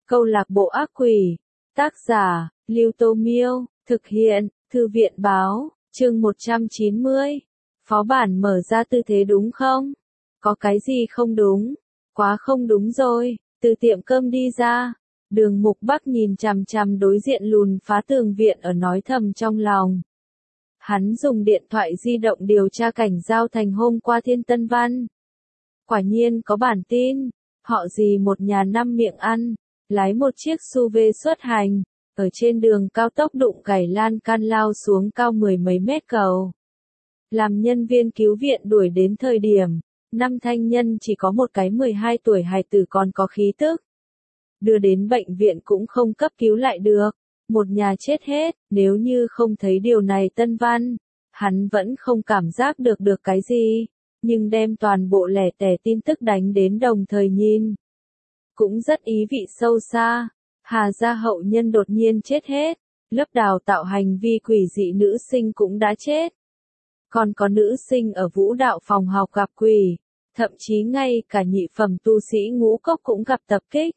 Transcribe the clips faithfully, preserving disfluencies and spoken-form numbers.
Câu lạc bộ ác quỷ. Tác giả, Lưu Tô Miêu. Thực hiện, Thư viện báo. Chương một trăm chín mươi. Phó bản mở ra tư thế đúng không? Có cái gì không đúng? Quá không đúng rồi. Từ tiệm cơm đi ra. Đường Mục Bắc nhìn chằm chằm đối diện lùn phá tường viện ở nói thầm trong lòng. Hắn dùng điện thoại di động điều tra cảnh giao thành hôm qua Thiên Tân Văn. Quả nhiên có bản tin. Họ gì một nhà năm miệng ăn. Lái một chiếc xê u vê xuất hành. Ở trên đường cao tốc đụng gãy lan can lao xuống cao mười mấy mét cầu. Làm nhân viên cứu viện đuổi đến thời điểm, năm thanh nhân chỉ có một cái mười hai tuổi hài tử còn có khí tức. Đưa đến bệnh viện cũng không cấp cứu lại được, một nhà chết hết, nếu như không thấy điều này Tân Văn, hắn vẫn không cảm giác được được cái gì, nhưng đem toàn bộ lẻ tẻ tin tức đánh đến đồng thời nhìn. Cũng rất ý vị sâu xa, Hà gia hậu nhân đột nhiên chết hết, lớp đào tạo hành vi quỷ dị nữ sinh cũng đã chết. Còn có nữ sinh ở vũ đạo phòng học gặp quỷ, thậm chí ngay cả nhị phẩm tu sĩ ngũ cốc cũng gặp tập kích.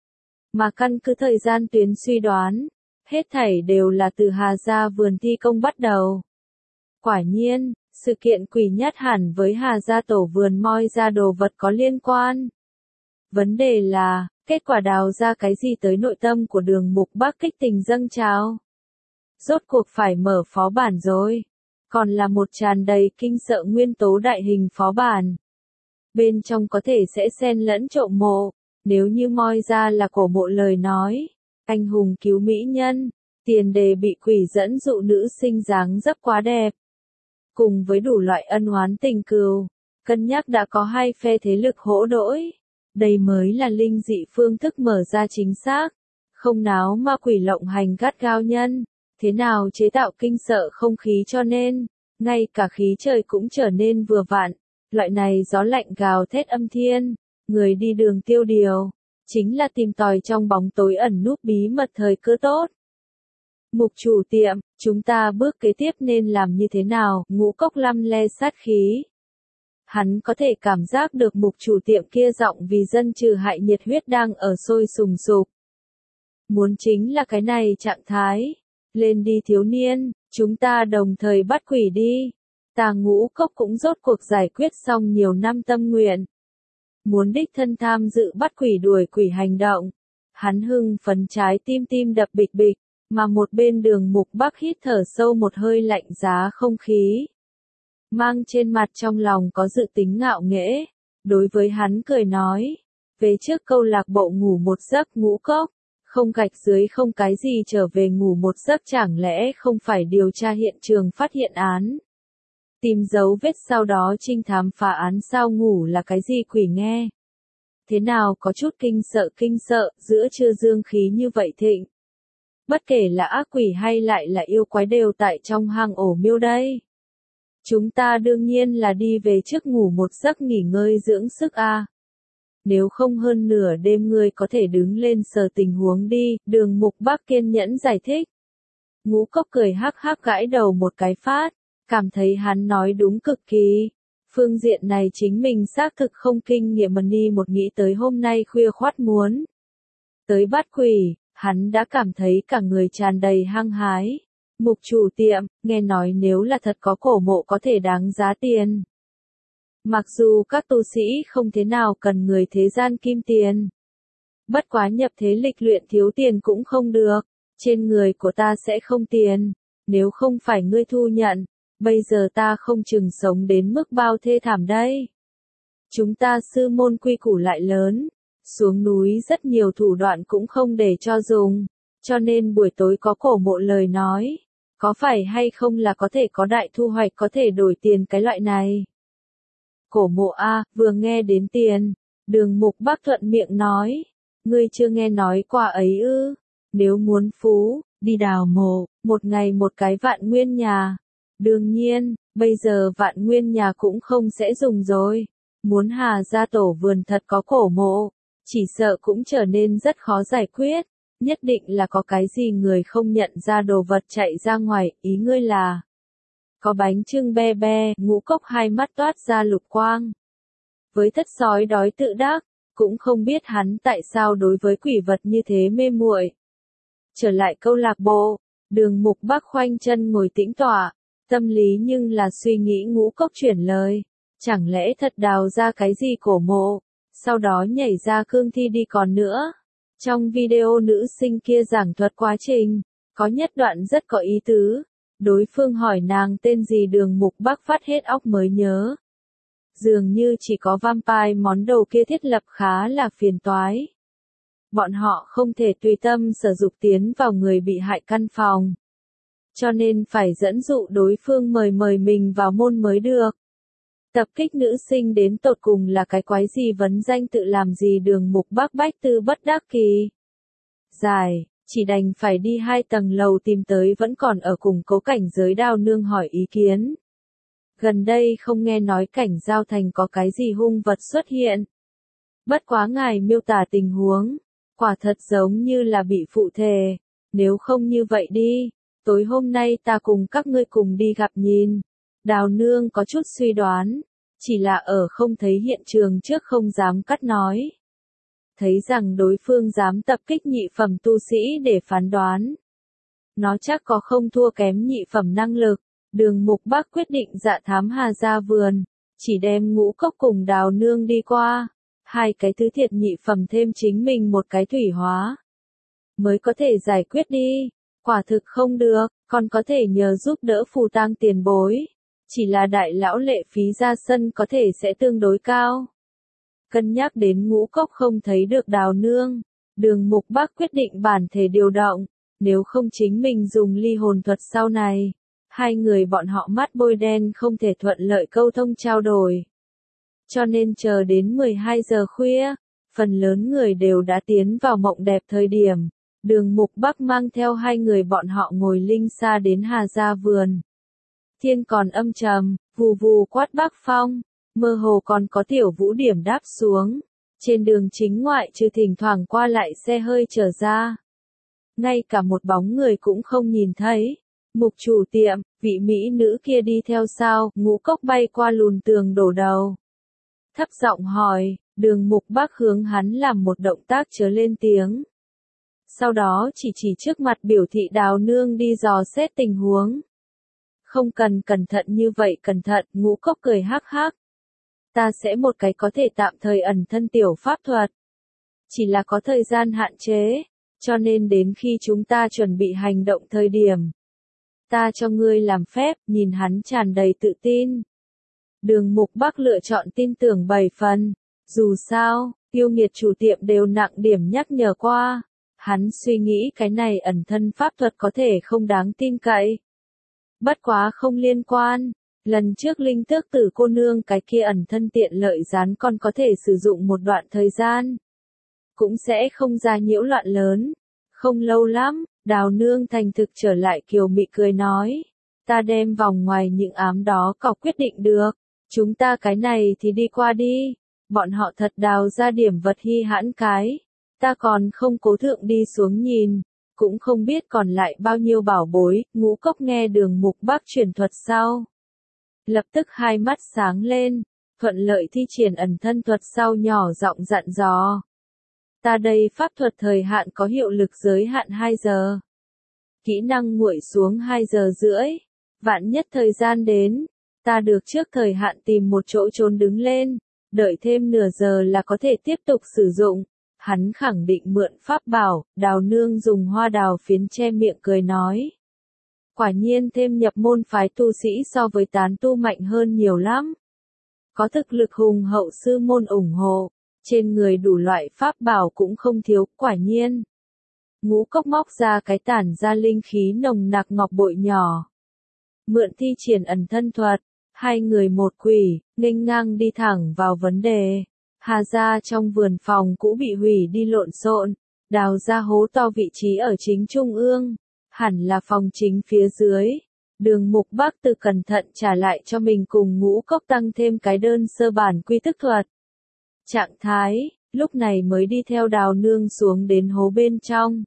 Mà căn cứ thời gian tuyến suy đoán, hết thảy đều là từ Hà gia vườn thi công bắt đầu. Quả nhiên, sự kiện quỷ nhất hẳn với Hà gia tổ vườn moi ra đồ vật có liên quan. Vấn đề là, kết quả đào ra cái gì tới nội tâm của Đường Mục Bắc kích tình dâng trào. Rốt cuộc phải mở phó bản rồi. Còn là một tràn đầy kinh sợ nguyên tố đại hình phó bản. Bên trong có thể sẽ xen lẫn trộm mộ, nếu như moi ra là cổ mộ lời nói. Anh hùng cứu mỹ nhân, tiền đề bị quỷ dẫn dụ nữ sinh dáng dấp quá đẹp. Cùng với đủ loại ân oán tình cừu, cân nhắc đã có hai phe thế lực hỗ đỗi. Đây mới là linh dị phương thức mở ra chính xác. Không náo ma quỷ lộng hành gắt gao nhân. Thế nào chế tạo kinh sợ không khí cho nên, ngay cả khí trời cũng trở nên vừa vặn. Loại này gió lạnh gào thét âm thiên, người đi đường tiêu điều, chính là tìm tòi trong bóng tối ẩn núp bí mật thời cơ tốt. Mục chủ tiệm, chúng ta bước kế tiếp nên làm như thế nào? Ngũ Cốc lăm le sát khí. Hắn có thể cảm giác được mục chủ tiệm kia giọng vì dân trừ hại nhiệt huyết đang ở sôi sùng sục. Muốn chính là cái này trạng thái. Lên đi thiếu niên, chúng ta đồng thời bắt quỷ đi. Ta Ngũ Cốc cũng rốt cuộc giải quyết xong nhiều năm tâm nguyện. Muốn đích thân tham dự bắt quỷ đuổi quỷ hành động. Hắn hưng phấn trái tim tim đập bịch bịch, mà một bên Đường Mục Bắc hít thở sâu một hơi lạnh giá không khí. Mang trên mặt trong lòng có dự tính ngạo nghễ, đối với hắn cười nói, về trước câu lạc bộ ngủ một giấc Ngũ Cốc, không gạch dưới không cái gì trở về ngủ một giấc chẳng lẽ không phải điều tra hiện trường phát hiện án. Tìm dấu vết sau đó trinh thám phá án sao ngủ là cái gì quỷ nghe. Thế nào có chút kinh sợ kinh sợ, giữa trưa dương khí như vậy thịnh. Bất kể là ác quỷ hay lại là yêu quái đều tại trong hang ổ miêu đây. Chúng ta đương nhiên là đi về trước ngủ một giấc nghỉ ngơi dưỡng sức a. Nếu không hơn nửa đêm ngươi có thể đứng lên sờ tình huống đi, Đường Mục Bắc kiên nhẫn giải thích. Ngũ Cốc cười hắc hắc gãi đầu một cái phát, cảm thấy hắn nói đúng cực kỳ. Phương diện này chính mình xác thực không kinh nghiệm mà ni một nghĩ tới hôm nay khuya khoát muốn. Tới bắt quỷ, hắn đã cảm thấy cả người tràn đầy hăng hái. Mục chủ tiệm, nghe nói nếu là thật có cổ mộ có thể đáng giá tiền. Mặc dù các tu sĩ không thế nào cần người thế gian kim tiền. Bất quá nhập thế lịch luyện thiếu tiền cũng không được. Trên người của ta sẽ không tiền. Nếu không phải ngươi thu nhận, bây giờ ta không chừng sống đến mức bao thê thảm đây. Chúng ta sư môn quy củ lại lớn. Xuống núi rất nhiều thủ đoạn cũng không để cho dùng. Cho nên buổi tối có cổ mộ lời nói. Có phải hay không là có thể có đại thu hoạch có thể đổi tiền cái loại này. Cổ mộ A, vừa nghe đến tiền. Đường Mục Bắc thuận miệng nói. Ngươi chưa nghe nói qua ấy ư. Nếu muốn phú, đi đào mộ, một ngày một cái vạn nguyên nhà. Đương nhiên, bây giờ vạn nguyên nhà cũng không sẽ dùng rồi. Muốn Hà gia tổ vườn thật có cổ mộ, chỉ sợ cũng trở nên rất khó giải quyết. Nhất định là có cái gì người không nhận ra đồ vật chạy ra ngoài, ý ngươi là. Có bánh chưng be be, Ngũ Cốc hai mắt toát ra lục quang. Với thất sói đói tự đắc, cũng không biết hắn tại sao đối với quỷ vật như thế mê muội. Trở lại câu lạc bộ, Đường Mục Bắc khoanh chân ngồi tĩnh tọa, tâm lý nhưng là suy nghĩ Ngũ Cốc chuyển lời, chẳng lẽ thật đào ra cái gì cổ mộ, sau đó nhảy ra cương thi đi còn nữa. Trong video nữ sinh kia giảng thuật quá trình, có nhất đoạn rất có ý tứ, đối phương hỏi nàng tên gì Đường Mục Bắc phát hết óc mới nhớ. Dường như chỉ có vampire món đầu kia thiết lập khá là phiền toái. Bọn họ không thể tùy tâm sử dụng tiến vào người bị hại căn phòng. Cho nên phải dẫn dụ đối phương mời mời mình vào môn mới được. Tập kích nữ sinh đến tột cùng là cái quái gì vấn danh tự làm gì Đường Mục Bắc bách tư bất đắc kỳ. Dài, chỉ đành phải đi hai tầng lầu tìm tới vẫn còn ở cùng cố cảnh giới Đào Nương hỏi ý kiến. Gần đây không nghe nói cảnh giao thành có cái gì hung vật xuất hiện. Bất quá ngài miêu tả tình huống, quả thật giống như là bị phụ thề, nếu không như vậy đi, tối hôm nay ta cùng các ngươi cùng đi gặp nhìn. Đào Nương có chút suy đoán, chỉ là ở không thấy hiện trường trước không dám cắt nói. Thấy rằng đối phương dám tập kích nhị phẩm tu sĩ để phán đoán. Nó chắc có không thua kém nhị phẩm năng lực. Đường Mục Bắc quyết định dạ thám Hà Gia vườn, chỉ đem Ngũ Cốc cùng Đào Nương đi qua, hai cái thứ thiệt nhị phẩm thêm chính mình một cái thủy hóa. Mới có thể giải quyết đi, quả thực không được, còn có thể nhờ giúp đỡ phù tang tiền bối. Chỉ là đại lão lệ phí ra sân có thể sẽ tương đối cao. Cân nhắc đến Ngũ Cốc không thấy được Đào Nương, Đường Mục Bắc quyết định bản thể điều động, nếu không chính mình dùng ly hồn thuật sau này. Hai người bọn họ mắt bôi đen không thể thuận lợi câu thông trao đổi. Cho nên chờ đến mười hai giờ khuya, phần lớn người đều đã tiến vào mộng đẹp thời điểm. Đường Mục Bắc mang theo hai người bọn họ ngồi linh xa đến Hà Gia vườn. Thiên còn âm trầm, vù vù quát bắc phong, mơ hồ còn có tiểu vũ điểm đáp xuống. Trên đường chính ngoại trừ thỉnh thoảng qua lại xe hơi trở ra. Ngay cả một bóng người cũng không nhìn thấy. Mục chủ tiệm, vị mỹ nữ kia đi theo sao, Ngũ Cốc bay qua lùn tường đổ đầu. Thấp giọng hỏi, Đường Mục Bắc hướng hắn làm một động tác chớ lên tiếng. Sau đó chỉ chỉ trước mặt biểu thị Đào Nương đi dò xét tình huống. Không cần cẩn thận như vậy cẩn thận, Ngũ Cốc cười hắc hắc. Ta sẽ một cái có thể tạm thời ẩn thân tiểu pháp thuật. Chỉ là có thời gian hạn chế, cho nên đến khi chúng ta chuẩn bị hành động thời điểm. Ta cho ngươi làm phép, nhìn hắn tràn đầy tự tin. Đường Mục Bắc lựa chọn tin tưởng bảy phần, dù sao, yêu nghiệt chủ tiệm đều nặng điểm nhắc nhở qua. Hắn suy nghĩ cái này ẩn thân pháp thuật có thể không đáng tin cậy. Bất quá không liên quan, lần trước linh tước tử cô nương cái kia ẩn thân tiện lợi gián còn có thể sử dụng một đoạn thời gian. Cũng sẽ không ra nhiễu loạn lớn. Không lâu lắm. Đào Nương thành thực trở lại kiều mị cười nói. Ta đem vòng ngoài những ám đó có quyết định được. Chúng ta cái này thì đi qua đi. Bọn họ thật đào ra điểm vật hy hãn cái. Ta còn không cố thượng đi xuống nhìn. Cũng không biết còn lại bao nhiêu bảo bối. Ngũ Cốc nghe Đường Mục Bắc truyền thuật sau. Lập tức hai mắt sáng lên. Thuận lợi thi triển ẩn thân thuật sau nhỏ giọng dặn dò. Ta đây pháp thuật thời hạn có hiệu lực giới hạn hai giờ. Kỹ năng nguội xuống hai giờ rưỡi. Vạn nhất thời gian đến, ta được trước thời hạn tìm một chỗ trốn đứng lên, đợi thêm nửa giờ là có thể tiếp tục sử dụng. Hắn khẳng định mượn pháp bảo, Đào Nương dùng hoa đào phiến che miệng cười nói. Quả nhiên thêm nhập môn phái tu sĩ so với tán tu mạnh hơn nhiều lắm. Có thực lực hùng hậu sư môn ủng hộ. Trên người đủ loại pháp bảo cũng không thiếu, quả nhiên. Ngũ Cốc móc ra cái tản ra linh khí nồng nặc ngọc bội nhỏ. Mượn thi triển ẩn thân thuật, hai người một quỷ, nghênh ngang đi thẳng vào vấn đề. Hà Gia trong vườn phòng cũ bị hủy đi lộn xộn, đào ra hố to vị trí ở chính trung ương, hẳn là phòng chính phía dưới. Đường Mục Bắc từ cẩn thận trả lại cho mình cùng Ngũ Cốc tăng thêm cái đơn sơ bản quy thức thuật. Trạng thái, lúc này mới đi theo Đào Nương xuống đến hố bên trong.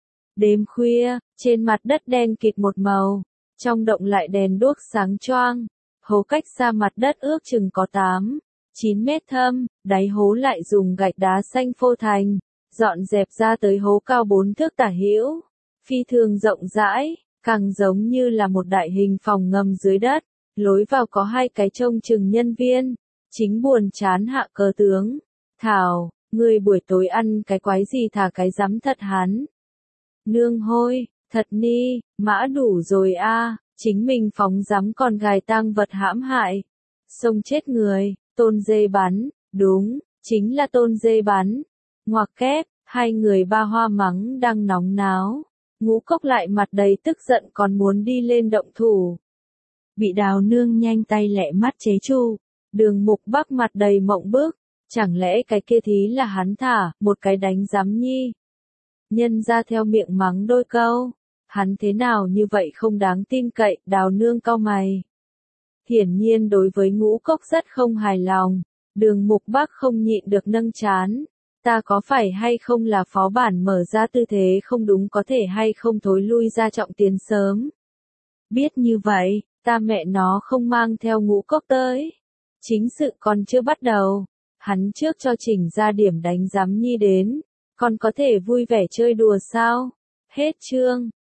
Đêm khuya, trên mặt đất đen kịt một màu, trong động lại đèn đuốc sáng choang, hố cách xa mặt đất ước chừng có tám, chín mét thâm, đáy hố lại dùng gạch đá xanh phô thành, dọn dẹp ra tới hố cao bốn thước tả hữu, phi thường rộng rãi, càng giống như là một đại hình phòng ngầm dưới đất, lối vào có hai cái trông chừng nhân viên, chính buồn chán hạ cờ tướng. Thảo, người buổi tối ăn cái quái gì thả cái rắm thật hắn. Nương hôi, thật ni, mã đủ rồi a, chính mình phóng rắm còn gài tang vật hãm hại. Xông chết người, tôn dê bắn, đúng, chính là tôn dê bắn. Ngoặc kép, hai người ba hoa mắng đang nóng náo. Ngũ Cốc lại mặt đầy tức giận còn muốn đi lên động thủ. Bị Đào Nương nhanh tay lẹ mắt chế tru. Đường Mục Bắc mặt đầy mộng bức. Chẳng lẽ cái kia thí là hắn thả, một cái đánh giám nhi. Nhân ra theo miệng mắng đôi câu. Hắn thế nào như vậy không đáng tin cậy, Đào Nương cau mày. Hiển nhiên đối với Ngũ Cốc rất không hài lòng. Đường Mục Bắc không nhịn được nâng chán. Ta có phải hay không là phó bản mở ra tư thế không đúng, có thể hay không thối lui ra trọng tiến sớm. Biết như vậy, ta mẹ nó không mang theo Ngũ Cốc tới. Chính sự còn chưa bắt đầu. Hắn trước cho chỉnh ra điểm đánh giám nhi đến. Còn có thể vui vẻ chơi đùa sao? Hết chương.